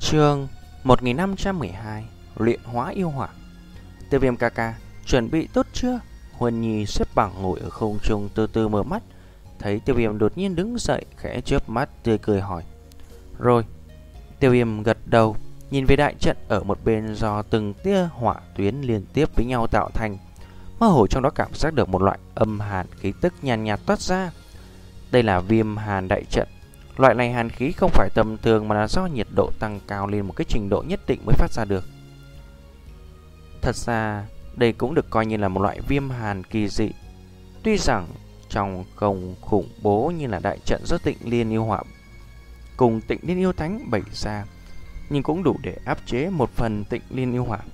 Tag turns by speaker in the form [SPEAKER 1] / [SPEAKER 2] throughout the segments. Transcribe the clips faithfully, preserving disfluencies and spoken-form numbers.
[SPEAKER 1] Chương một nghìn năm trăm mười hai Luyện hóa yêu hỏa. Tiêu Viêm ca ca, chuẩn bị tốt chưa? Huân Nhi xếp bằng ngồi ở không trung từ từ mở mắt, thấy Tiêu Viêm đột nhiên đứng dậy, khẽ chớp mắt tươi cười hỏi. Rồi. Tiêu Viêm gật đầu, nhìn về đại trận ở một bên do từng tia hỏa tuyến liên tiếp với nhau tạo thành. Mơ hồ trong đó cảm giác được một loại âm hàn khí tức nhàn nhạt, nhạt toát ra. Đây là viêm hàn đại trận. Loại này hàn khí không phải tầm thường mà là do nhiệt độ tăng cao lên một cái trình độ nhất định mới phát ra được. Thật ra, đây cũng được coi như là một loại viêm hàn kỳ dị. Tuy rằng trong công khủng bố như là đại trận do Tịnh Liên yêu hỏa cùng Tịnh Liên yêu thánh bày ra, nhưng cũng đủ để áp chế một phần Tịnh Liên yêu hỏa.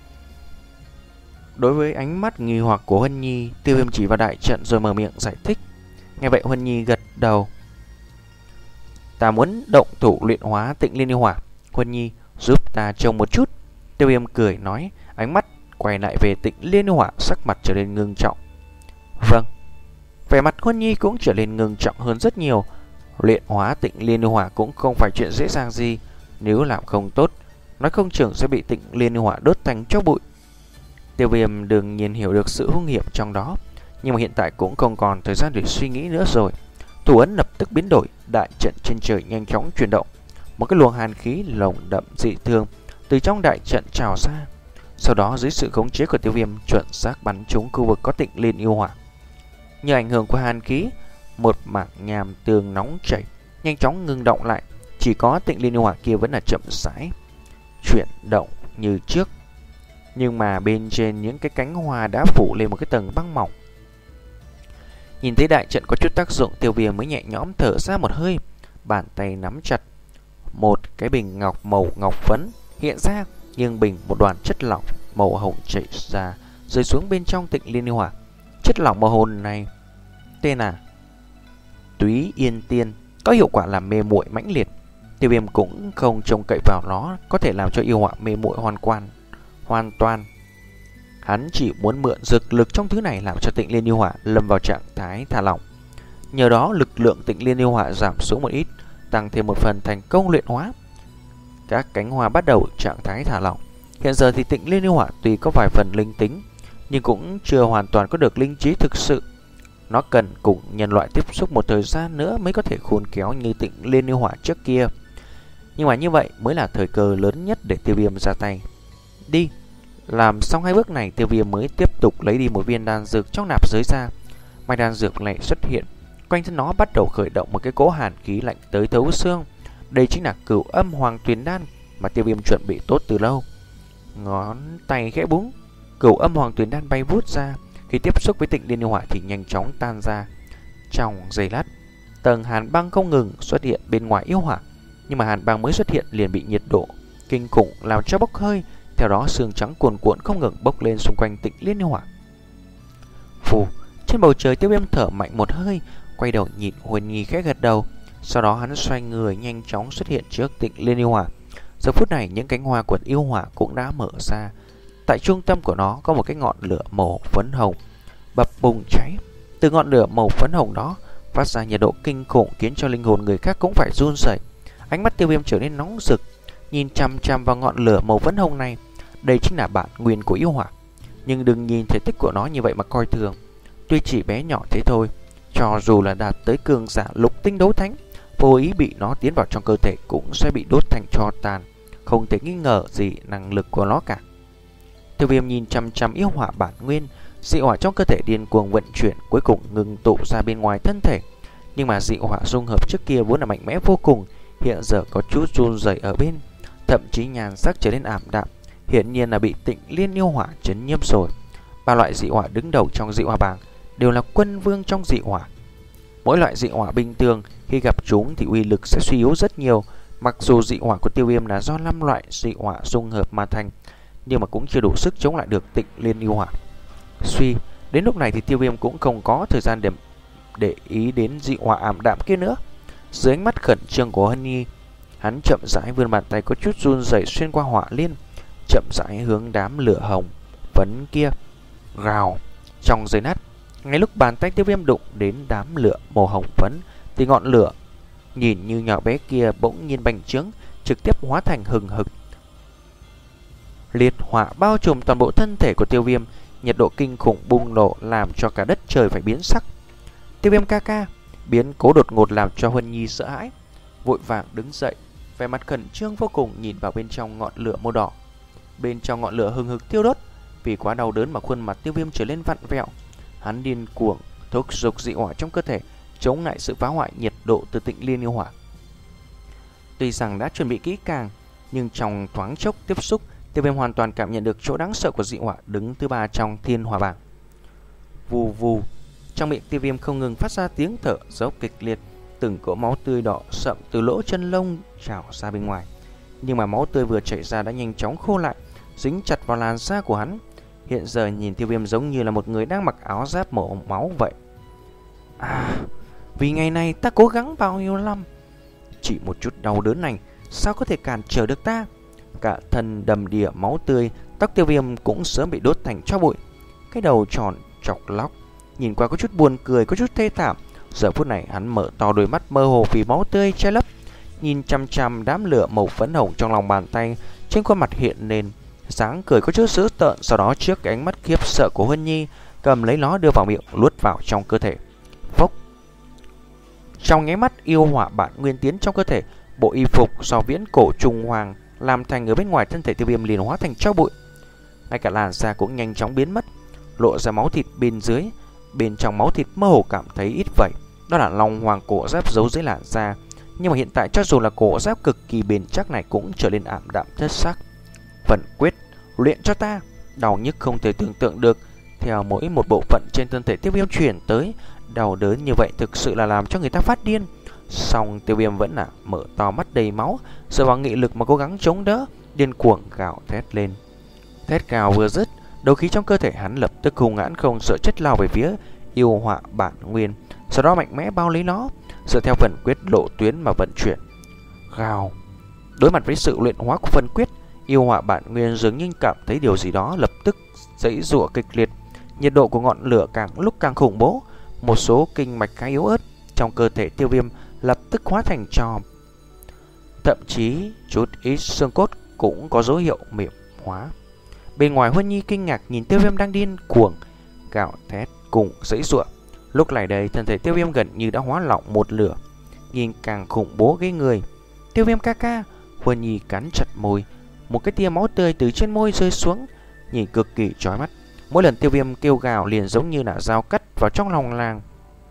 [SPEAKER 1] Đối với ánh mắt nghi hoặc của Huân Nhi, Tiêu Viêm chỉ vào đại trận rồi mở miệng giải thích. Nghe vậy Huân Nhi gật đầu. Ta muốn động thủ luyện hóa Tịnh Liên yêu hỏa, Huân Nhi giúp ta trông một chút. Tiêu Viêm cười nói, ánh mắt quay lại về Tịnh Liên yêu hỏa, sắc mặt trở nên ngưng trọng. Vâng. Vẻ mặt Huân Nhi cũng trở nên ngưng trọng hơn rất nhiều. Luyện hóa Tịnh Liên yêu hỏa cũng không phải chuyện dễ dàng gì, nếu làm không tốt, nói không chừng sẽ bị Tịnh Liên yêu hỏa đốt thành tro bụi. Tiêu Viêm đương nhiên hiểu được sự hung hiểm trong đó, nhưng mà hiện tại cũng không còn thời gian để suy nghĩ nữa rồi. Thủ ấn lập tức biến đổi, đại trận trên trời nhanh chóng chuyển động. Một cái luồng hàn khí lồng đậm dị thường từ trong đại trận trào ra. Sau đó dưới sự khống chế của Tiêu Viêm chuẩn xác bắn trúng khu vực có Tịnh Liên yêu hỏa. Nhờ ảnh hưởng của hàn khí, một mảng nham tường nóng chảy nhanh chóng ngưng động lại. Chỉ có Tịnh Liên yêu hỏa kia vẫn là chậm rãi chuyển động như trước, nhưng mà bên trên những cái cánh hoa đã phủ lên một cái tầng băng mỏng. Nhìn thấy đại trận có chút tác dụng, Tiêu Viêm mới nhẹ nhõm thở ra một hơi, bàn tay nắm chặt một cái bình ngọc màu ngọc phấn hiện ra, nhưng bình một đoàn chất lỏng màu hồng chảy ra rơi xuống bên trong Tịnh Liên yêu hỏa. Chất lỏng màu hồng này tên là Túy Yên Tiên, có hiệu quả làm mê muội mãnh liệt. Tiêu Viêm cũng không trông cậy vào nó có thể làm cho yêu hỏa mê muội hoàn toàn. Hoàn toàn, hắn chỉ muốn mượn dược lực trong thứ này làm cho Tịnh Liên yêu hỏa lâm vào trạng thái thả lỏng. Nhờ đó lực lượng Tịnh Liên yêu hỏa giảm xuống một ít, tăng thêm một phần thành công luyện hóa. Các cánh hoa bắt đầu trạng thái thả lỏng. Hiện giờ thì Tịnh Liên yêu hỏa tuy có vài phần linh tính, nhưng cũng chưa hoàn toàn có được linh trí thực sự. Nó cần cùng nhân loại tiếp xúc một thời gian nữa mới có thể khôn khéo như Tịnh Liên yêu hỏa trước kia. Nhưng mà như vậy mới là thời cơ lớn nhất để Tiêu Viêm ra tay. Đi. Làm xong hai bước này, Tiêu Viêm mới tiếp tục lấy đi một viên đan dược trong nạp giới ra. Mai đan dược này xuất hiện, quanh thân nó bắt đầu khởi động một cái cỗ hàn khí lạnh tới thấu xương. Đây chính là Cửu Âm Hoàng Tuyền Đan mà Tiêu Viêm chuẩn bị tốt từ lâu. Ngón tay khẽ búng, Cửu Âm Hoàng Tuyền Đan bay vút ra. Khi tiếp xúc với Tịnh Liên yêu hỏa thì nhanh chóng tan ra. Trong giây lát, tầng hàn băng không ngừng xuất hiện bên ngoài yêu hỏa, nhưng mà hàn băng mới xuất hiện liền bị nhiệt độ kinh khủng làm cho bốc hơi. Theo đó sương trắng cuồn cuộn không ngừng bốc lên xung quanh Tịnh Liên yêu hỏa. Phù, trên bầu trời Tiêu Viêm thở mạnh một hơi, quay đầu nhìn Huân Nhi khẽ gật đầu. Sau đó hắn xoay người nhanh chóng xuất hiện trước Tịnh Liên yêu hỏa. Giờ phút này những cánh hoa của yêu hỏa cũng đã mở ra. Tại trung tâm của nó có một cái ngọn lửa màu phấn hồng bập bùng cháy. Từ ngọn lửa màu phấn hồng đó phát ra nhiệt độ kinh khủng khiến cho linh hồn người khác cũng phải run rẩy. Ánh mắt Tiêu Viêm trở nên nóng rực, nhìn chằm chằm vào ngọn lửa màu phấn hồng này. Đây chính là bản nguyên của yêu hỏa, nhưng đừng nhìn thể tích của nó như vậy mà coi thường. Tuy chỉ bé nhỏ thế thôi, cho dù là đạt tới cường giả lục tinh đấu thánh, vô ý bị nó tiến vào trong cơ thể cũng sẽ bị đốt thành tro tàn, không thể nghi ngờ gì năng lực của nó cả. Tiêu Viêm nhìn chằm chằm yêu hỏa bản nguyên, dị hỏa trong cơ thể điên cuồng vận chuyển, cuối cùng ngừng tụ ra bên ngoài thân thể. Nhưng mà dị hỏa dung hợp trước kia vốn là mạnh mẽ vô cùng, hiện giờ có chút run rẩy ở bên, thậm chí nhan sắc trở nên ảm đạm, hiển nhiên là bị Tịnh Liên yêu hỏa chấn nhiễm rồi. Ba loại dị hỏa đứng đầu trong dị hỏa bảng đều là quân vương trong dị hỏa. Mỗi loại dị hỏa bình thường khi gặp chúng thì uy lực sẽ suy yếu rất nhiều. Mặc dù dị hỏa của Tiêu Viêm là do năm loại dị hỏa dung hợp mà thành, nhưng mà cũng chưa đủ sức chống lại được Tịnh Liên yêu hỏa. Suy, đến lúc này thì Tiêu Viêm cũng không có thời gian để để ý đến dị hỏa ảm đạm kia nữa. Dưới ánh mắt khẩn trương của Huân Nhi, hắn chậm rãi vươn bàn tay có chút run rẩy xuyên qua hỏa liên, chậm rãi hướng đám lửa hồng phấn kia. Gào. Trong giây lát, ngay lúc bàn tay Tiêu Viêm đụng đến đám lửa màu hồng phấn thì ngọn lửa nhìn như nhỏ bé kia bỗng nhiên bành trướng, trực tiếp hóa thành hừng hực liệt hỏa bao trùm toàn bộ thân thể của Tiêu Viêm. Nhiệt độ kinh khủng bùng nổ làm cho cả đất trời phải biến sắc. Tiêu Viêm ca ca, biến cố đột ngột làm cho Huân Nhi sợ hãi, vội vàng đứng dậy, vẻ mặt khẩn trương vô cùng nhìn vào bên trong ngọn lửa màu đỏ. Bên trong ngọn lửa hừng hực thiêu đốt, vì quá đau đớn mà khuôn mặt Tiêu Viêm trở lên vặn vẹo. Hắn điên cuồng thúc giục dị hỏa trong cơ thể, chống lại sự phá hoại nhiệt độ từ Tịnh Liên Yêu Hỏa. Tuy rằng đã chuẩn bị kỹ càng, nhưng trong thoáng chốc tiếp xúc, Tiêu Viêm hoàn toàn cảm nhận được chỗ đáng sợ của dị hỏa đứng thứ ba trong Thiên Hỏa bảng. Vù vù, trong miệng Tiêu Viêm không ngừng phát ra tiếng thở dốc kịch liệt, từng cỗ máu tươi đỏ sậm từ lỗ chân lông trào ra bên ngoài. Nhưng mà máu tươi vừa chảy ra đã nhanh chóng khô lại, dính chặt vào làn da của hắn. Hiện giờ nhìn Tiêu Viêm giống như là một người đang mặc áo giáp màu máu vậy. À, vì ngày này ta cố gắng bao nhiêu năm, chỉ một chút đau đớn này sao có thể cản trở được ta? Cả thân đầm đìa máu tươi, tóc Tiêu Viêm cũng sớm bị đốt thành tro bụi. Cái đầu tròn chọc lóc, nhìn qua có chút buồn cười, có chút thê thảm. Giờ phút này hắn mở to đôi mắt mơ hồ vì máu tươi che lấp, nhìn chăm chăm đám lửa màu phấn hồng trong lòng bàn tay. Trên khuôn mặt hiện lên dáng cười có chút dữ tợn. Sau đó trước cái ánh mắt khiếp sợ của Huân Nhi, cầm lấy nó đưa vào miệng, luốt vào trong cơ thể. Phốc. Trong nháy mắt, yêu hỏa bản nguyên tiến trong cơ thể. Bộ y phục do viễn cổ trùng hoàng làm thành ở bên ngoài thân thể Tiêu Viêm liền hóa thành tro bụi. Ngay cả làn da cũng nhanh chóng biến mất, lộ ra máu thịt bên dưới. Bên trong máu thịt mơ hồ cảm thấy ít vậy. Đó là long hoàng cổ giáp giấu dưới làn da. Nhưng mà hiện tại cho dù là cổ giáp cực kỳ bền chắc này cũng trở nên ảm đạm thất sắc. Vận quyết, luyện cho ta. Đau nhức không thể tưởng tượng được theo mỗi một bộ phận trên thân thể Tiêu Viêm chuyển tới. Đau đớn như vậy thực sự là làm cho người ta phát điên. Song Tiêu Viêm vẫn là mở to mắt đầy máu, dựa vào nghị lực mà cố gắng chống đỡ, điên cuồng gào thét lên. Thét gào vừa dứt, đấu khí trong cơ thể hắn lập tức hung hãn không sợ chết lao về phía yêu hỏa bản nguyên, sau đó mạnh mẽ bao lấy nó, dựa theo phần quyết lộ tuyến mà vận chuyển. Gào. Đối mặt với sự luyện hóa của phần quyết, yêu hỏa bản nguyên dường như cảm thấy điều gì đó, lập tức giãy giụa kịch liệt. Nhiệt độ của ngọn lửa càng lúc càng khủng bố, một số kinh mạch khá yếu ớt trong cơ thể Tiêu Viêm lập tức hóa thành tro. Thậm chí chút ít xương cốt cũng có dấu hiệu mềm hóa. Bên ngoài Huân Nhi kinh ngạc nhìn Tiêu Viêm đang điên cuồng gào thét cùng giãy giụa. Lúc này đây thân thể Tiêu Viêm gần như đã hóa lỏng một lửa, nhìn càng khủng bố ghê người. Tiêu Viêm ca ca, Huân Nhi cắn chặt môi, một cái tia máu tươi từ trên môi rơi xuống, nhìn cực kỳ chói mắt. Mỗi lần Tiêu Viêm kêu gào liền giống như là dao cắt vào trong lòng làng.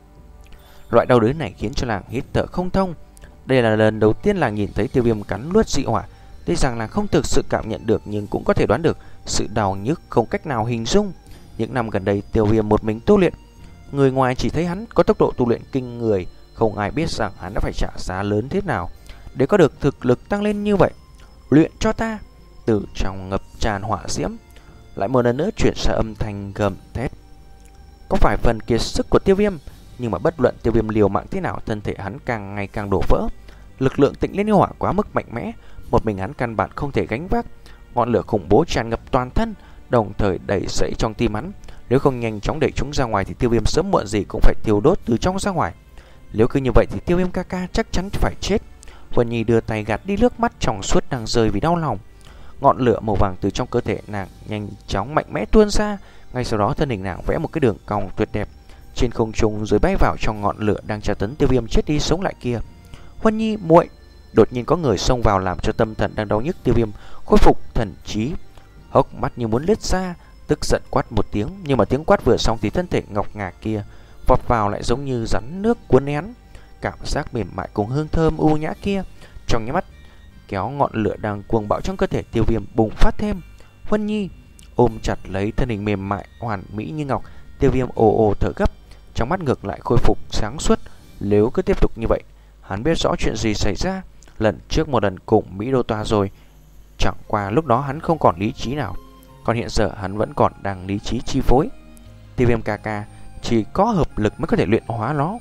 [SPEAKER 1] Loại đau đớn này khiến cho làng hít thở không thông. Đây là lần đầu tiên làng nhìn thấy Tiêu Viêm cắn nuốt dị hỏa. Tuy rằng làng không thực sự cảm nhận được, nhưng cũng có thể đoán được sự đau nhức không cách nào hình dung. Những năm gần đây Tiêu Viêm một mình tu luyện, người ngoài chỉ thấy hắn có tốc độ tu luyện kinh người, không ai biết rằng hắn đã phải trả giá lớn thế nào để có được thực lực tăng lên như vậy. Luyện cho ta. Từ trong ngập tràn hỏa diễm lại một lần nữa chuyển ra âm thanh gầm thét. Có phải phần kiệt sức của Tiêu Viêm, nhưng mà bất luận Tiêu Viêm liều mạng thế nào, thân thể hắn càng ngày càng đổ vỡ. Lực lượng Tịnh Liên Yêu Hỏa quá mức mạnh mẽ, một mình hắn căn bản không thể gánh vác. Ngọn lửa khủng bố tràn ngập toàn thân, đồng thời đẩy sẫy trong tim hắn. Nếu không nhanh chóng đẩy chúng ra ngoài thì Tiêu Viêm sớm muộn gì cũng phải thiêu đốt từ trong ra ngoài. Nếu cứ như vậy thì Tiêu Viêm ca ca chắc chắn phải chết. Huân Nhi đưa tay gạt đi nước mắt trong suốt đang rơi vì đau lòng. Ngọn lửa màu vàng từ trong cơ thể nàng nhanh chóng mạnh mẽ tuôn ra. Ngay sau đó thân hình nàng vẽ một cái đường cong tuyệt đẹp trên không trung rồi bay vào trong ngọn lửa đang tra tấn Tiêu Viêm chết đi sống lại kia. Huân Nhi muội! Đột nhiên có người xông vào làm cho tâm thần đang đau nhức Tiêu Viêm khôi phục thần trí, hốc mắt như muốn lết ra, tức giận quát một tiếng. Nhưng mà tiếng quát vừa xong thì thân thể ngọc ngà kia vọt vào lại giống như rắn nước cuốn nén. Cảm giác mềm mại cùng hương thơm u nhã kia trong nháy mắt kéo ngọn lửa đang cuồng bạo trong cơ thể Tiêu Viêm bùng phát thêm. Huân Nhi ôm chặt lấy thân hình mềm mại hoàn mỹ như ngọc. Tiêu Viêm ồ ồ thở gấp, trong mắt ngược lại khôi phục sáng suốt. Nếu cứ tiếp tục như vậy, hắn biết rõ chuyện gì xảy ra. Lần trước một lần cùng Mỹ Đô Toa rồi, chẳng qua lúc đó hắn không còn lý trí nào, còn hiện giờ hắn vẫn còn đang lý trí chi phối. Tiêu Viêm ca ca, chỉ có hợp lực mới có thể luyện hóa nó.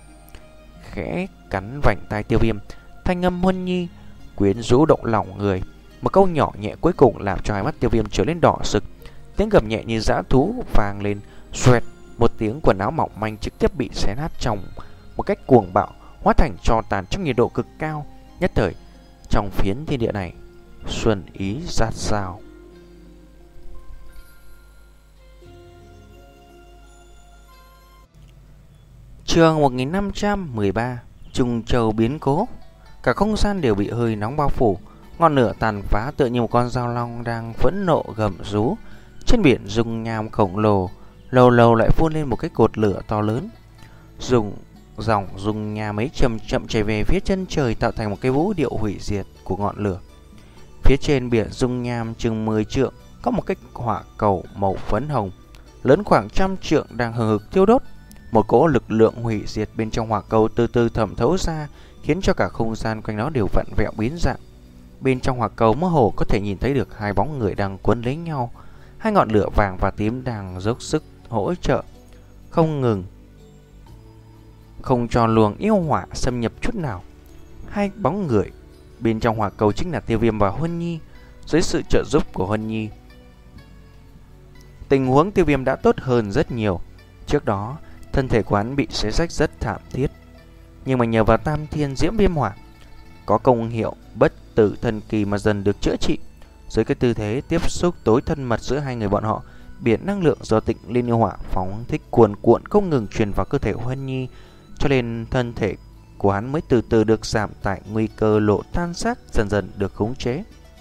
[SPEAKER 1] Khẽ cắn vành tai Tiêu Viêm, thanh âm Huân Nhi quyến rũ động lòng người. Một câu nhỏ nhẹ cuối cùng làm cho hai mắt Tiêu Viêm trở lên đỏ sực. Tiếng gầm nhẹ như dã thú vang lên, xoẹt, một tiếng quần áo mỏng manh trực tiếp bị xé nát trong một cách cuồng bạo, hóa thành tro tàn trong nhiệt độ cực cao. Nhất thời trong phiến thiên địa này xuân ý dạt dào. Chương một nghìn năm trăm mười ba. Trùng châu biến cố. Cả không gian đều bị hơi nóng bao phủ, ngọn lửa tàn phá tựa như một con dao long đang phẫn nộ gầm rú. Trên biển dung nham khổng lồ lâu lâu lại phun lên một cái cột lửa to lớn, dùng dòng dung nham ấy chậm chậm chảy về phía chân trời, tạo thành một cái vũ điệu hủy diệt của ngọn lửa. Phía trên biển dung nham chừng mười trượng có một cái hỏa cầu màu phấn hồng lớn khoảng trăm trượng đang hừng hực thiêu đốt. Một cỗ lực lượng hủy diệt bên trong hỏa cầu từ từ thẩm thấu ra, khiến cho cả không gian quanh nó đều vặn vẹo biến dạng. Bên trong hỏa cầu mơ hồ có thể nhìn thấy được hai bóng người đang quấn lấy nhau. Hai ngọn lửa vàng và tím đang dốc sức hỗ trợ không ngừng, không cho luồng yêu hỏa xâm nhập chút nào. Hai bóng người bên trong hỏa cầu chính là Tiêu Viêm và Huân Nhi. Dưới sự trợ giúp của Huân Nhi, tình huống Tiêu Viêm đã tốt hơn rất nhiều. Trước đó thân thể của hắn bị xé rách rất thảm thiết, nhưng mà nhờ vào Tam Thiên Diễm Viêm Hỏa có công hiệu bất tử thần kỳ mà dần được chữa trị. Dưới cái tư thế tiếp xúc tối thân mật giữa hai người bọn họ, biển năng lượng do Tịnh Liên Yêu Hỏa phóng thích cuồn cuộn không ngừng truyền vào cơ thể Huân Nhi, cho nên thân thể của hắn mới từ từ được giảm tải, nguy cơ lộ tan xác dần dần được khống chế.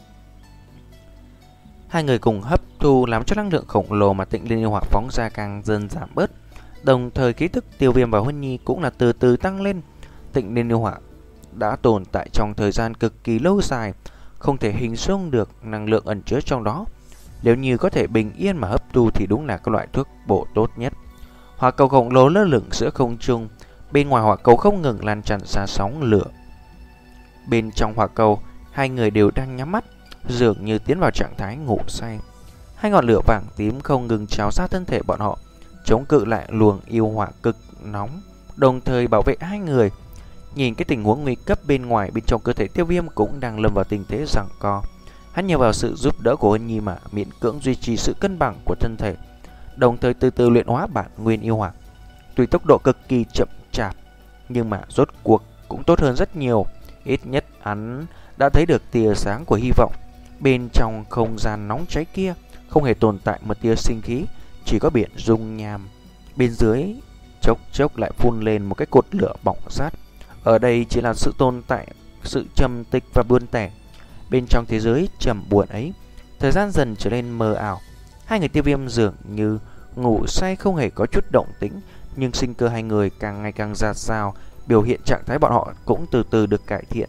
[SPEAKER 1] Hai người cùng hấp thu làm cho năng lượng khổng lồ mà Tịnh Liên Yêu Hỏa phóng ra càng dần giảm bớt. Đồng thời ký thức Tiêu Viêm và Huân Nhi cũng là từ từ tăng lên. Tịnh Liên Yêu Hỏa đã tồn tại trong thời gian cực kỳ lâu dài, không thể hình dung được năng lượng ẩn chứa trong đó. Nếu như có thể bình yên mà hấp thu thì đúng là cái loại thuốc bổ tốt nhất. Hỏa cầu khổng lồ lơ lửng giữa không trung, bên ngoài hỏa cầu không ngừng lan tràn ra sóng lửa. Bên trong hỏa cầu, hai người đều đang nhắm mắt, dường như tiến vào trạng thái ngủ say. Hai ngọn lửa vàng tím không ngừng trào ra thân thể bọn họ, chống cự lại luồng yêu hỏa cực nóng, đồng thời bảo vệ hai người. Nhìn cái tình huống nguy cấp bên ngoài, bên trong cơ thể Tiêu Viêm cũng đang lâm vào tình thế giằng co. Hắn nhờ vào sự giúp đỡ của Huân Nhi mà miễn cưỡng duy trì sự cân bằng của thân thể, đồng thời từ từ luyện hóa bản nguyên yêu hỏa. Tuy tốc độ cực kỳ chậm chạp, nhưng mà rốt cuộc cũng tốt hơn rất nhiều. Ít nhất hắn đã thấy được tia sáng của hy vọng. Bên trong không gian nóng cháy kia không hề tồn tại một tia sinh khí, chỉ có biển dung nham. Bên dưới chốc chốc lại phun lên một cái cột lửa bỏng rát. Ở đây chỉ là sự tồn tại, sự trầm tịch và buồn tẻ. Bên trong thế giới trầm buồn ấy, thời gian dần trở nên mờ ảo. Hai người Tiêu Viêm dường như ngủ say không hề có chút động tĩnh, nhưng sinh cơ hai người càng ngày càng dạt dào, biểu hiện trạng thái bọn họ cũng từ từ được cải thiện.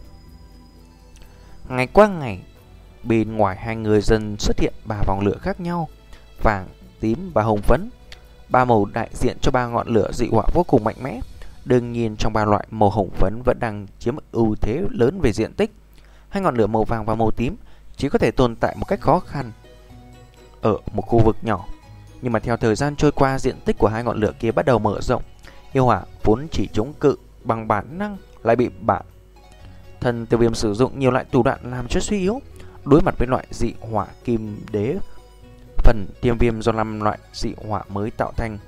[SPEAKER 1] Ngày qua ngày, bên ngoài hai người dần xuất hiện ba vòng lửa khác nhau, vàng, tím và hồng phấn. Ba màu đại diện cho ba ngọn lửa dị hỏa vô cùng mạnh mẽ. Đương nhiên trong ba loại, màu hồng phấn vẫn đang chiếm ưu thế lớn về diện tích. Hai ngọn lửa màu vàng và màu tím chỉ có thể tồn tại một cách khó khăn ở một khu vực nhỏ, nhưng mà theo thời gian trôi qua, diện tích của hai ngọn lửa kia bắt đầu mở rộng. Yêu hỏa vốn chỉ chống cự bằng bản năng lại bị bản thân Tiêu Viêm sử dụng nhiều loại thủ đoạn làm cho suy yếu. Đối mặt với loại dị hỏa kim đế, phần Tiêu Viêm do năm loại dị hỏa mới tạo thành,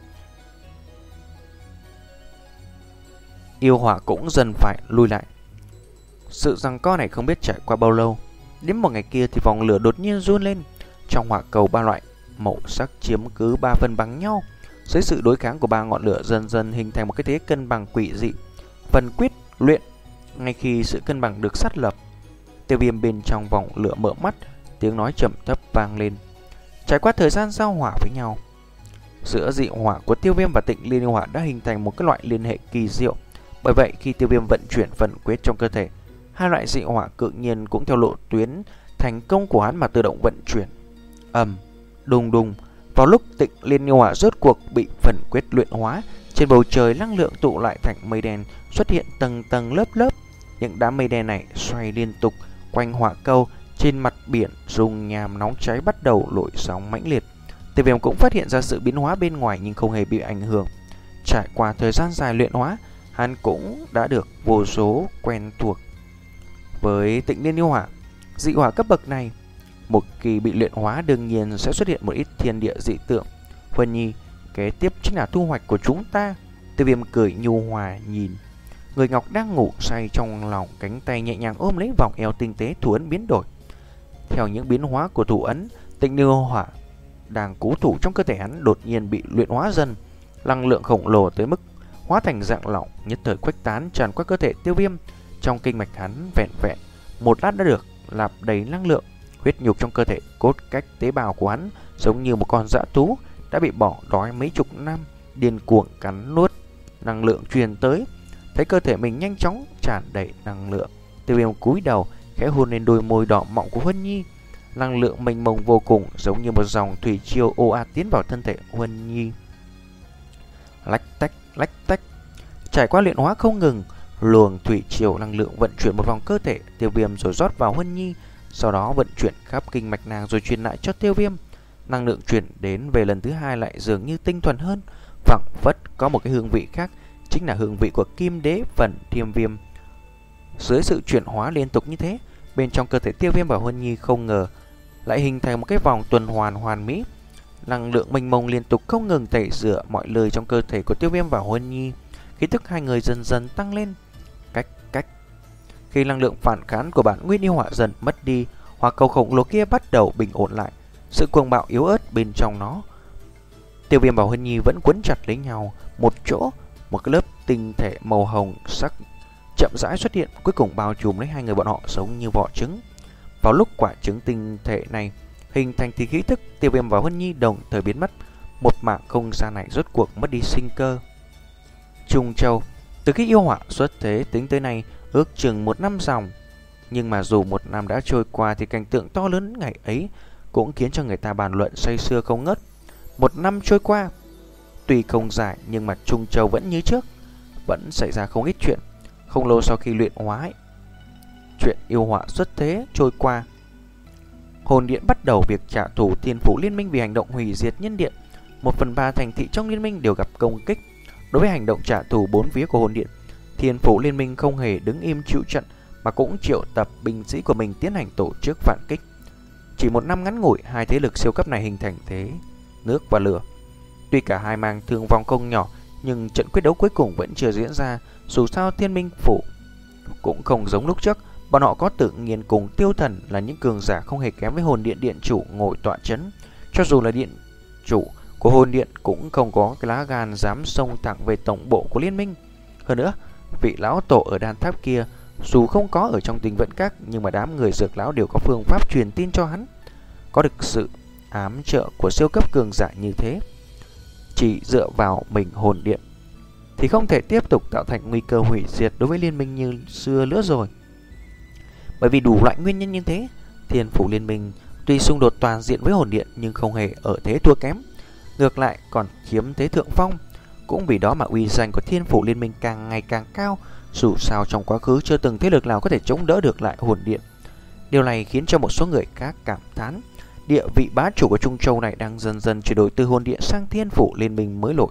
[SPEAKER 1] yêu hỏa cũng dần phải lùi lại. Sự giằng co này không biết trải qua bao lâu. Đến một ngày kia thì vòng lửa đột nhiên run lên. Trong hỏa cầu, ba loại màu sắc chiếm cứ ba phần bằng nhau. Dưới sự đối kháng của ba ngọn lửa dần dần hình thành một cái thế cân bằng quỷ dị. Phần quyết luyện. Ngay khi sự cân bằng được xác lập, Tiêu Viêm bên trong vòng lửa mở mắt, tiếng nói trầm thấp vang lên. Trải qua thời gian giao hỏa với nhau, giữa dị hỏa của Tiêu Viêm và Tịnh Liên Yêu Hỏa đã hình thành một cái loại liên hệ kỳ diệu. Bởi vậy khi Tiêu Viêm vận chuyển phần quyết trong cơ thể, hai loại dị hỏa tự nhiên cũng theo lộ tuyến thành công của hắn mà tự động vận chuyển. Ầm, đùng đùng. Vào lúc Tịnh Liên Yêu Hỏa rốt cuộc bị phần quyết luyện hóa, trên bầu trời năng lượng tụ lại thành mây đen, xuất hiện tầng tầng lớp lớp. Những đám mây đen này xoay liên tục quanh hỏa cầu. Trên mặt biển dung nham nóng cháy bắt đầu nổi sóng mãnh liệt. Tiêu Viêm cũng phát hiện ra sự biến hóa bên ngoài nhưng không hề bị ảnh hưởng. Trải qua thời gian dài luyện hóa, hắn cũng đã được vô số quen thuộc với Tịnh Liên Yêu Hỏa. Dị hỏa cấp bậc này, một kỳ bị luyện hóa đương nhiên sẽ xuất hiện một ít thiên địa dị tượng. Huân Nhi, kế tiếp chính là thu hoạch của chúng ta. Tiêu Viêm cười nhu hòa nhìn Người ngọc đang ngủ say trong lòng, cánh tay nhẹ nhàng ôm lấy vòng eo tinh tế, thủ ấn biến đổi. Theo những biến hóa của thủ ấn, tịnh lưu hỏa đang cố thủ trong cơ thể hắn đột nhiên bị luyện hóa dần, năng lượng khổng lồ tới mức hóa thành dạng lỏng, nhất thời khuếch tán tràn qua cơ thể Tiêu Viêm. Trong kinh mạch hắn vẹn vẹn một lát đã được lạp đầy năng lượng. Huyết nhục trong cơ thể, cốt cách, tế bào của hắn giống như một con dã thú đã bị bỏ đói mấy chục năm, điên cuồng cắn nuốt năng lượng truyền tới. Thấy cơ thể mình nhanh chóng tràn đầy năng lượng, Tiêu Viêm cúi đầu khẽ hôn lên đôi môi đỏ mọng của Huân Nhi. Năng lượng mênh mông vô cùng, giống như một dòng thủy triều ồ ạt tiến vào thân thể Huân Nhi. Lách tách, lách tách, trải qua luyện hóa không ngừng, luồng thủy triều năng lượng vận chuyển một vòng cơ thể Tiêu Viêm rồi rót vào Huân Nhi, sau đó vận chuyển khắp kinh mạch nàng rồi truyền lại cho Tiêu Viêm. Năng lượng chuyển đến về lần thứ hai lại dường như tinh thuần hơn, phảng phất có một cái hương vị khác, chính là hương vị của Kim Đế Phần Thiêm Viêm. Dưới sự chuyển hóa liên tục như thế, bên trong cơ thể Tiêu Viêm và Huân Nhi không ngờ lại hình thành một cái vòng tuần hoàn hoàn mỹ. Năng lượng mênh mông liên tục không ngừng tẩy rửa mọi lời trong cơ thể của Tiêu Viêm và Huân Nhi. Khí tức hai người dần dần tăng lên. Cách cách. Khi năng lượng phản kháng của bản nguyên yêu hỏa dần mất đi, hỏa cầu khổng lồ kia bắt đầu bình ổn lại. Sự cuồng bạo yếu ớt bên trong nó. Tiêu Viêm và Huân Nhi vẫn quấn chặt lấy nhau một chỗ. Một cái lớp tinh thể màu hồng sắc chậm rãi xuất hiện, cuối cùng bao trùm lấy hai người bọn họ giống như vỏ trứng. Vào lúc quả trứng tinh thể này hình thành thì khí tức Tiêu Viêm và Huân Nhi đồng thời biến mất. Một mảng không gian này rốt cuộc mất đi sinh cơ. Trung Châu, từ khi yêu hỏa xuất thế tính tới nay ước chừng một năm dòng. Nhưng mà dù một năm đã trôi qua thì cảnh tượng to lớn ngày ấy cũng khiến cho người ta bàn luận say sưa không ngớt. Một năm trôi qua, tuy không dài nhưng mà Trung Châu vẫn như trước, vẫn xảy ra không ít chuyện. Không lâu sau khi luyện hóa ấy, chuyện yêu họa xuất thế trôi qua, Hồn Điện bắt đầu việc trả thù Thiên Phủ Liên Minh vì hành động hủy diệt nhân điện. Một phần ba thành thị trong liên minh đều gặp công kích. Đối với hành động trả thù bốn phía của Hồn Điện, Thiên Phủ Liên Minh không hề đứng im chịu trận mà cũng triệu tập binh sĩ của mình tiến hành tổ chức phản kích. Chỉ một năm ngắn ngủi, hai thế lực siêu cấp này hình thành thế nước và lửa. Tuy cả hai mang thương vong không nhỏ, nhưng trận quyết đấu cuối cùng vẫn chưa diễn ra. Dù sao Thiên Minh Phủ cũng không giống lúc trước, bọn họ có tự nhiên cùng Tiêu Thần là những cường giả không hề kém với Hồn Điện điện chủ ngồi tọa chấn. Cho dù là điện chủ của Hồn Điện cũng không có cái lá gan dám xông thẳng về tổng bộ của liên minh. Hơn nữa, vị lão tổ ở đan tháp kia dù không có ở trong Tinh Vận Các, nhưng mà đám người dược lão đều có phương pháp truyền tin cho hắn. Có được sự ám trợ của siêu cấp cường giả như thế, chỉ dựa vào mình Hồn Điện thì không thể tiếp tục tạo thành nguy cơ hủy diệt đối với liên minh như xưa nữa rồi. Bởi vì đủ loại nguyên nhân như thế, Thiên Phủ Liên Minh tuy xung đột toàn diện với Hồn Điện nhưng không hề ở thế thua kém, ngược lại còn chiếm thế thượng phong. Cũng vì đó mà uy danh của Thiên Phủ Liên Minh càng ngày càng cao. Dù sao trong quá khứ chưa từng thế lực nào có thể chống đỡ được lại Hồn Điện. Điều này khiến cho một số người khác cảm thán địa vị bá chủ của Trung Châu này đang dần dần chuyển đổi từ Hồn Điện sang Thiên Phủ Liên Minh mới nổi.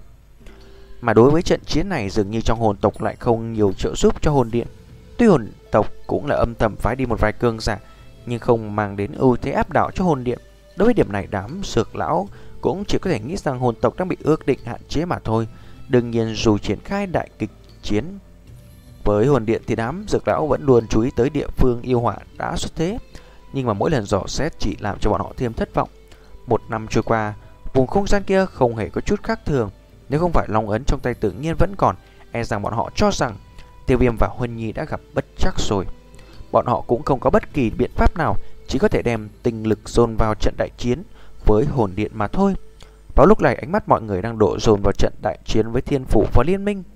[SPEAKER 1] Mà đối với trận chiến này, dường như trong hồn tộc lại không nhiều trợ giúp cho Hồn Điện. Tuy hồn tộc cũng là âm thầm phái đi một vài cường giả, nhưng không mang đến ưu thế áp đảo cho Hồn Điện. Đối với điểm này, đám dược lão cũng chỉ có thể nghĩ rằng hồn tộc đang bị ước định hạn chế mà thôi. Đương nhiên dù triển khai đại kịch chiến với Hồn Điện thì đám dược lão vẫn luôn chú ý tới địa phương yêu hỏa đã xuất thế, nhưng mà mỗi lần dò xét chỉ làm cho bọn họ thêm thất vọng. Một năm trôi qua, vùng không gian kia không hề có chút khác thường. Nếu không phải long ấn trong tay tự nhiên vẫn còn, e rằng bọn họ cho rằng Tiêu Viêm và Huân Nhi đã gặp bất trắc rồi. Bọn họ cũng không có bất kỳ biện pháp nào, chỉ có thể đem tinh lực dồn vào trận đại chiến với Hồn Điện mà thôi. Vào lúc này, ánh mắt mọi người đang đổ dồn vào trận đại chiến với Thiên Phủ và Liên Minh.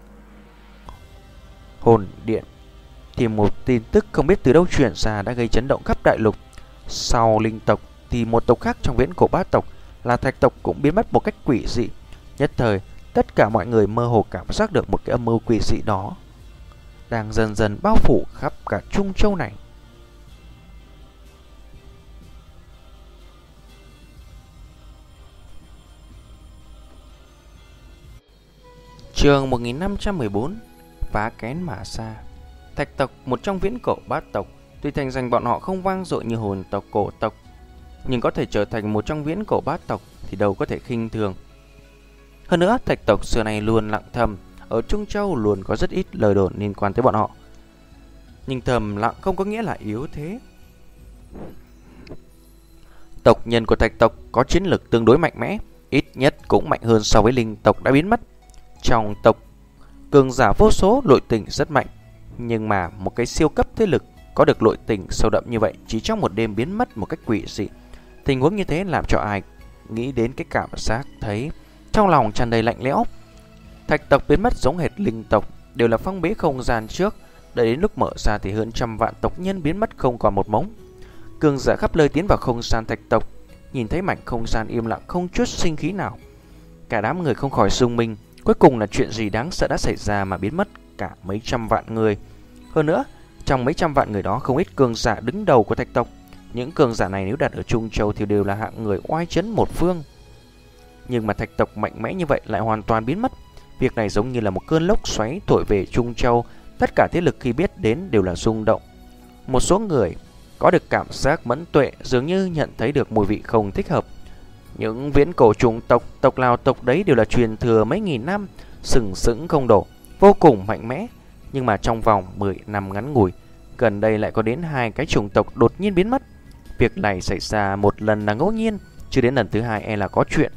[SPEAKER 1] Hồn Điện thì một tin tức không biết từ đâu truyền ra đã gây chấn động khắp đại lục. Sau linh tộc thì một tộc khác trong viễn cổ bát tộc là Thạch tộc cũng biến mất một cách quỷ dị. Nhất thời, tất cả mọi người mơ hồ cảm giác được một cái âm mưu quỷ dị đó đang dần dần bao phủ khắp cả Trung Châu này. Chương một nghìn năm trăm mười bốn, Phá Kén Mà Sa. Thạch tộc, một trong viễn cổ bát tộc, tuy thành danh bọn họ không vang dội như hồn tộc cổ tộc, nhưng có thể trở thành một trong viễn cổ bát tộc thì đâu có thể khinh thường. Hơn nữa, Thạch tộc xưa nay luôn lặng thầm ở Trung Châu luôn có rất ít lời đồn liên quan tới bọn họ. Nhưng thầm lặng không có nghĩa là yếu thế. Tộc nhân của Thạch tộc có chiến lược tương đối mạnh mẽ, ít nhất cũng mạnh hơn so với linh tộc đã biến mất. Trong tộc, cường giả vô số, nội tình rất mạnh, nhưng mà một cái siêu cấp thế lực có được nội tình sâu đậm như vậy chỉ trong một đêm biến mất một cách quỷ dị. Tình huống như thế làm cho ai nghĩ đến cái cảm giác thấy trong lòng tràn đầy lạnh lẽo. Thạch tộc biến mất giống hệt linh tộc, đều là phong bế không gian trước, đợi đến lúc mở ra thì hơn trăm vạn tộc nhân biến mất không còn một mống. Cường giả khắp nơi tiến vào không gian Thạch tộc, nhìn thấy mảnh không gian im lặng không chút sinh khí nào. Cả đám người không khỏi rung mình, cuối cùng là chuyện gì đáng sợ đã xảy ra mà biến mất cả mấy trăm vạn người. Hơn nữa, trong mấy trăm vạn người đó không ít cường giả đứng đầu của Thạch tộc. Những cường giả này nếu đặt ở Trung Châu thì đều là hạng người oai chấn một phương. Nhưng mà Thạch tộc mạnh mẽ như vậy lại hoàn toàn biến mất. Việc này giống như là một cơn lốc xoáy thổi về Trung Châu. Tất cả thế lực khi biết đến đều là rung động. Một số người có được cảm giác mẫn tuệ dường như nhận thấy được mùi vị không thích hợp. Những viễn cổ chủng tộc, tộc nào tộc đấy đều là truyền thừa mấy nghìn năm, sừng sững không đổ, vô cùng mạnh mẽ. Nhưng mà trong vòng mười năm ngắn ngủi, gần đây lại có đến hai cái chủng tộc đột nhiên biến mất. Việc này xảy ra một lần là ngẫu nhiên, chứ đến lần thứ hai e là có chuyện.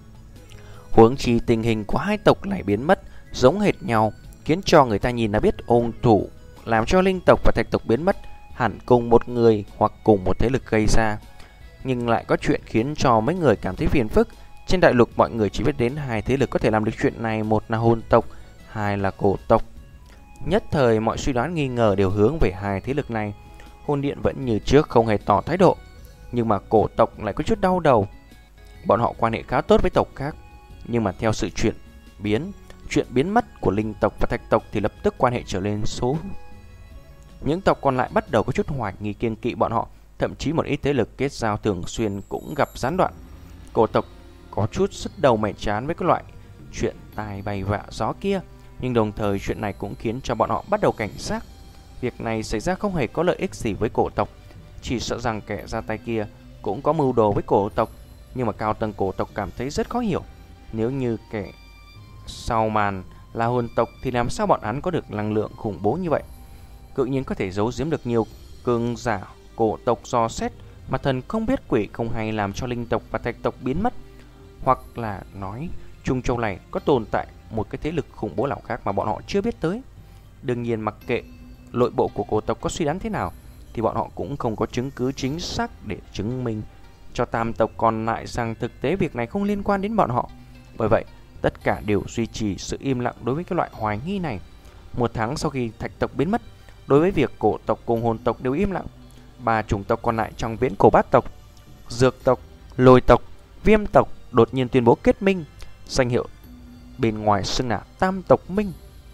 [SPEAKER 1] Huống chi tình hình của hai tộc lại biến mất giống hệt nhau, khiến cho người ta nhìn là biết hung thủ làm cho linh tộc và Thạch tộc biến mất hẳn cùng một người hoặc cùng một thế lực gây ra. Nhưng lại có chuyện khiến cho mấy người cảm thấy phiền phức. Trên đại lục mọi người chỉ biết đến hai thế lực có thể làm được chuyện này, một là hồn tộc, hai là cổ tộc. Nhất thời mọi suy đoán nghi ngờ đều hướng về hai thế lực này. Hồn điện vẫn như trước không hề tỏ thái độ, nhưng mà cổ tộc lại có chút đau đầu. Bọn họ quan hệ khá tốt với tộc khác, nhưng mà theo sự chuyển biến, chuyện biến mất của linh tộc và Thạch tộc thì lập tức quan hệ trở lên số. Những tộc còn lại bắt đầu có chút hoài nghi kiêng kỵ bọn họ, thậm chí một ít thế lực kết giao thường xuyên cũng gặp gián đoạn. Cổ tộc có chút sứt đầu mẻ chán với các loại chuyện tai bay vạ gió kia, nhưng đồng thời chuyện này cũng khiến cho bọn họ bắt đầu cảnh giác. Việc này xảy ra không hề có lợi ích gì với cổ tộc, chỉ sợ rằng kẻ ra tay kia cũng có mưu đồ với cổ tộc. Nhưng mà cao tầng cổ tộc cảm thấy rất khó hiểu, nếu như kẻ sau màn là hồn tộc thì làm sao bọn hắn có được năng lượng khủng bố như vậy, tự nhiên có thể giấu giếm được nhiều cường giả cổ tộc dò xét mà thần không biết quỷ không hay, làm cho linh tộc và Thạch tộc biến mất. Hoặc là nói Trung Châu này có tồn tại một cái thế lực khủng bố nào khác mà bọn họ chưa biết tới. Đương nhiên mặc kệ nội bộ của cổ tộc có suy đoán thế nào thì bọn họ cũng không có chứng cứ chính xác để chứng minh cho tam tộc còn lại rằng thực tế việc này không liên quan đến bọn họ. Bởi vậy tất cả đều duy trì sự im lặng đối với cái loại hoài nghi này. Một tháng sau khi Thạch tộc biến mất, đối với việc cổ tộc cùng hồn tộc đều im lặng. Ba chủng tộc còn lại trong viễn cổ bát tộc, dược tộc, lôi tộc, viêm tộc đột nhiên tuyên bố kết minh, danh hiệu bên ngoài xưng là Tam tộc Minh.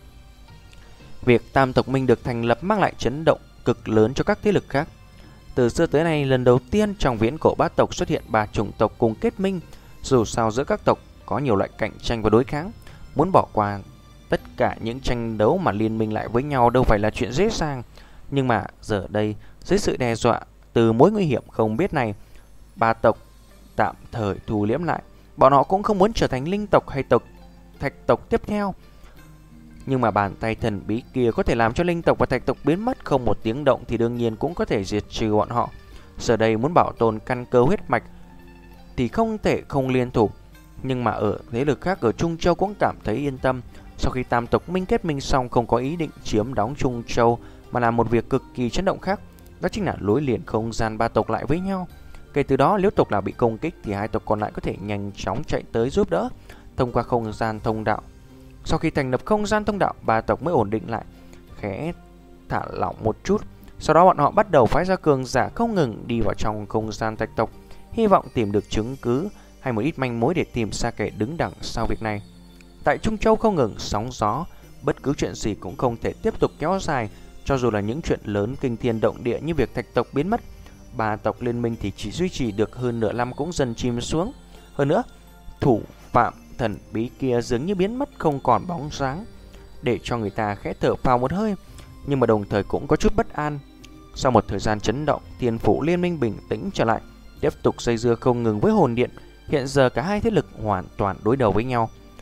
[SPEAKER 1] Việc Tam tộc Minh được thành lập mang lại chấn động cực lớn cho các thế lực khác. Từ xưa tới nay, lần đầu tiên trong viễn cổ bát tộc xuất hiện ba chủng tộc cùng kết minh. Dù sao giữa các tộc có nhiều loại cạnh tranh và đối kháng, muốn bỏ qua tất cả những tranh đấu mà liên minh lại với nhau đâu phải là chuyện dễ dàng. Nhưng mà giờ đây, dưới sự đe dọa từ mối nguy hiểm không biết này, ba tộc tạm thời thu liễm lại. Bọn họ cũng không muốn trở thành linh tộc hay tộc Thạch tộc tiếp theo. Nhưng mà bàn tay thần bí kia có thể làm cho linh tộc và Thạch tộc biến mất không một tiếng động thì đương nhiên cũng có thể diệt trừ bọn họ. Giờ đây muốn bảo tồn căn cơ huyết mạch thì không thể không liên thủ. Nhưng mà ở thế lực khác ở Trung Châu cũng cảm thấy yên tâm. Sau khi tam tộc minh kết minh xong, không có ý định chiếm đóng Trung Châu mà làm một việc cực kỳ chấn động khác, đó chính là nối liền không gian ba tộc lại với nhau. Kể từ đó, nếu tộc nào bị công kích thì hai tộc còn lại có thể nhanh chóng chạy tới giúp đỡ thông qua không gian thông đạo. Sau khi thành lập không gian thông đạo, ba tộc mới ổn định lại, khẽ thả lỏng một chút. Sau đó bọn họ bắt đầu phái ra cường giả không ngừng đi vào trong không gian Thạch tộc, hy vọng tìm được chứng cứ hay một ít manh mối để tìm ra kẻ đứng đằng sau việc này. Tại Trung Châu không ngừng sóng gió, bất cứ chuyện gì cũng không thể tiếp tục kéo dài. Cho dù là những chuyện lớn kinh thiên động địa như việc Thạch tộc biến mất, ba tộc liên minh thì chỉ duy trì được hơn nửa năm cũng dần chìm xuống. Hơn nữa, thủ phạm thần bí kia dường như biến mất không còn bóng dáng, để cho người ta khẽ thở phào một hơi, nhưng mà đồng thời cũng có chút bất an. Sau một thời gian chấn động, Thiên Phủ Liên minh bình tĩnh trở lại, tiếp tục dây dưa không ngừng với hồn điện. Hiện giờ cả hai thế lực hoàn toàn đối đầu với nhau.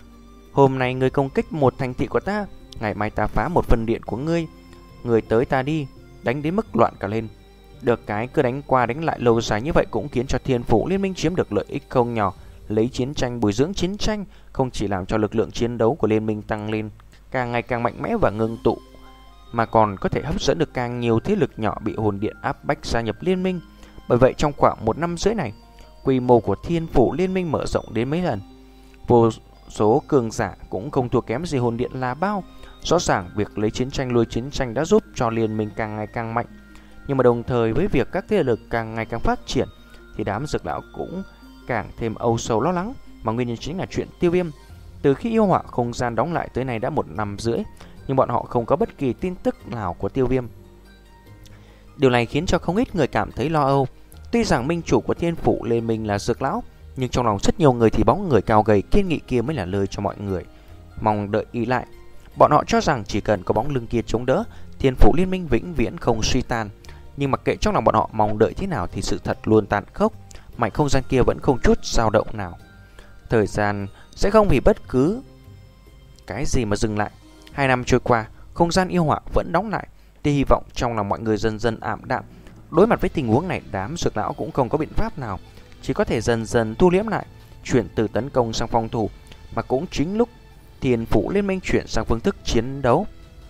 [SPEAKER 1] Hôm nay ngươi công kích một thành thị của ta, ngày mai ta phá một phần điện của ngươi. Ngươi tới ta đi, đánh đến mức loạn cả lên. Được cái cứ đánh qua đánh lại lâu dài như vậy cũng khiến cho Thiên Phủ Liên minh chiếm được lợi ích không nhỏ. Lấy chiến tranh bồi dưỡng chiến tranh không chỉ làm cho lực lượng chiến đấu của liên minh tăng lên, càng ngày càng mạnh mẽ và ngưng tụ, mà còn có thể hấp dẫn được càng nhiều thế lực nhỏ bị hồn điện áp bách gia nhập liên minh. Bởi vậy trong khoảng một năm rưỡi này, quy mô của Thiên Phủ Liên minh mở rộng đến mấy lần. Vô số cường giả cũng không thua kém gì hồn điện là bao. Rõ ràng việc lấy chiến tranh lui chiến tranh đã giúp cho liên minh càng ngày càng mạnh. Nhưng mà đồng thời với việc các thế lực càng ngày càng phát triển thì đám dược lão cũng càng thêm âu sầu lo lắng. Mà nguyên nhân chính là chuyện Tiêu Viêm. Từ khi yêu họa không gian đóng lại tới nay đã một năm rưỡi, nhưng bọn họ không có bất kỳ tin tức nào của Tiêu Viêm. Điều này khiến cho không ít người cảm thấy lo âu. Tuy rằng minh chủ của Thiên Phủ Liên minh là dược lão, nhưng trong lòng rất nhiều người thì bóng người cao gầy kiên nghị kia mới là lời cho mọi người mong đợi ý lại. Bọn họ cho rằng chỉ cần có bóng lưng kia chống đỡ, Thiên Phủ Liên minh vĩnh viễn không suy tan. Nhưng mặc kệ trong lòng bọn họ mong đợi thế nào thì sự thật luôn tàn khốc. Mảnh không gian kia vẫn không chút dao động nào. Thời gian sẽ không vì bất cứ cái gì mà dừng lại. Hai năm trôi qua, không gian yêu họa vẫn đóng lại, thì hy vọng trong lòng mọi người dần dần ảm đạm. Đối mặt với tình huống này, đám dược lão cũng không có biện pháp nào, chỉ có thể dần dần thu liễm lại, chuyển từ tấn công sang phòng thủ. Mà cũng chính lúc Thiên Phủ Liên minh chuyển sang phương thức chiến đấu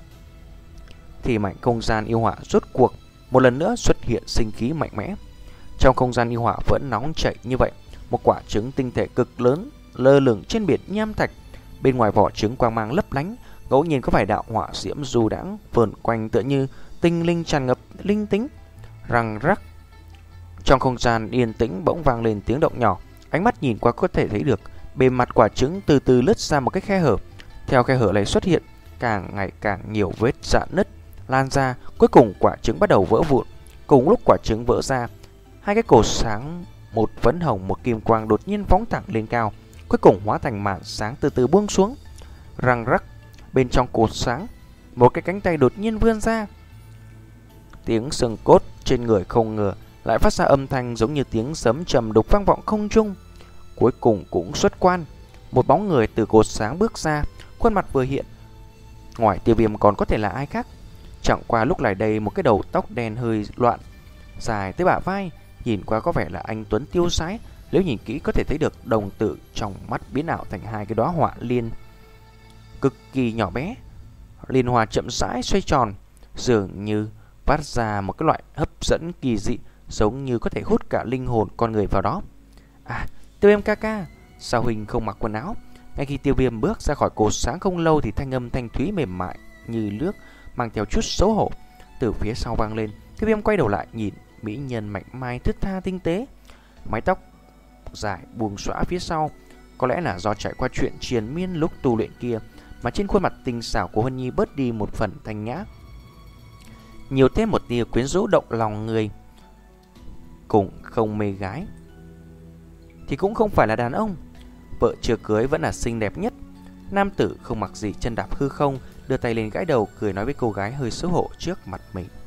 [SPEAKER 1] thì mảnh không gian yêu họa rốt cuộc một lần nữa xuất hiện sinh khí mạnh mẽ. Trong không gian yêu họa vẫn nóng chảy như vậy, một quả trứng tinh thể cực lớn lơ lửng trên biển nham thạch. Bên ngoài vỏ trứng quang mang lấp lánh, ngẫu nhiên có vài đạo hỏa diễm du đãng vờn quanh tựa như tinh linh tràn ngập linh tính. Răng rắc. Trong không gian yên tĩnh bỗng vang lên tiếng động nhỏ. Ánh mắt nhìn qua có thể thấy được bề mặt quả trứng từ từ lướt ra một cái khe hở. Theo khe hở này xuất hiện càng ngày càng nhiều vết rạn nứt lan ra, cuối cùng quả trứng bắt đầu vỡ vụn. Cùng lúc quả trứng vỡ ra, hai cái cột sáng, một phấn hồng một kim quang đột nhiên phóng thẳng lên cao, cuối cùng hóa thành màn sáng từ từ buông xuống. Răng rắc. Bên trong cột sáng, một cái cánh tay đột nhiên vươn ra. Tiếng xương cốt trên người không ngờ lại phát ra âm thanh giống như tiếng sấm trầm đục vang vọng không trung. Cuối cùng cũng xuất quan, một bóng người từ cột sáng bước ra, khuôn mặt vừa hiện. Ngoài Tiêu Viêm còn có thể là ai khác. Chẳng qua lúc này đây một cái đầu tóc đen hơi loạn, dài tới bả vai, nhìn qua có vẻ là anh tuấn tiêu sái. Nếu nhìn kỹ có thể thấy được đồng tử trong mắt biến ảo thành hai cái đóa họa liên cực kỳ nhỏ bé. Liên hoa chậm rãi xoay tròn, dường như phát ra một cái loại hấp dẫn kỳ dị, giống như có thể hút cả linh hồn con người vào đó. À, Tiêu Viêm ca ca, sao huynh không mặc quần áo? Ngay khi Tiêu Viêm bước ra khỏi cột sáng không lâu thì thanh âm thanh thúy mềm mại như nước, mang theo chút xấu hổ, từ phía sau vang lên. Tiêu Viêm quay đầu lại nhìn mỹ nhân mạnh mai thướt tha tinh tế, mái tóc dài buông xõa phía sau. Có lẽ là do trải qua chuyện triền miên lúc tu luyện kia, mà trên khuôn mặt tinh xảo của Huân Nhi bớt đi một phần thanh nhã, nhiều thêm một tia quyến rũ động lòng người. Cũng không mê gái thì cũng không phải là đàn ông, vợ chưa cưới vẫn là xinh đẹp nhất. Nam tử không mặc gì chân đạp hư không, đưa tay lên gãi đầu, cười nói với cô gái hơi xấu hổ trước mặt mình.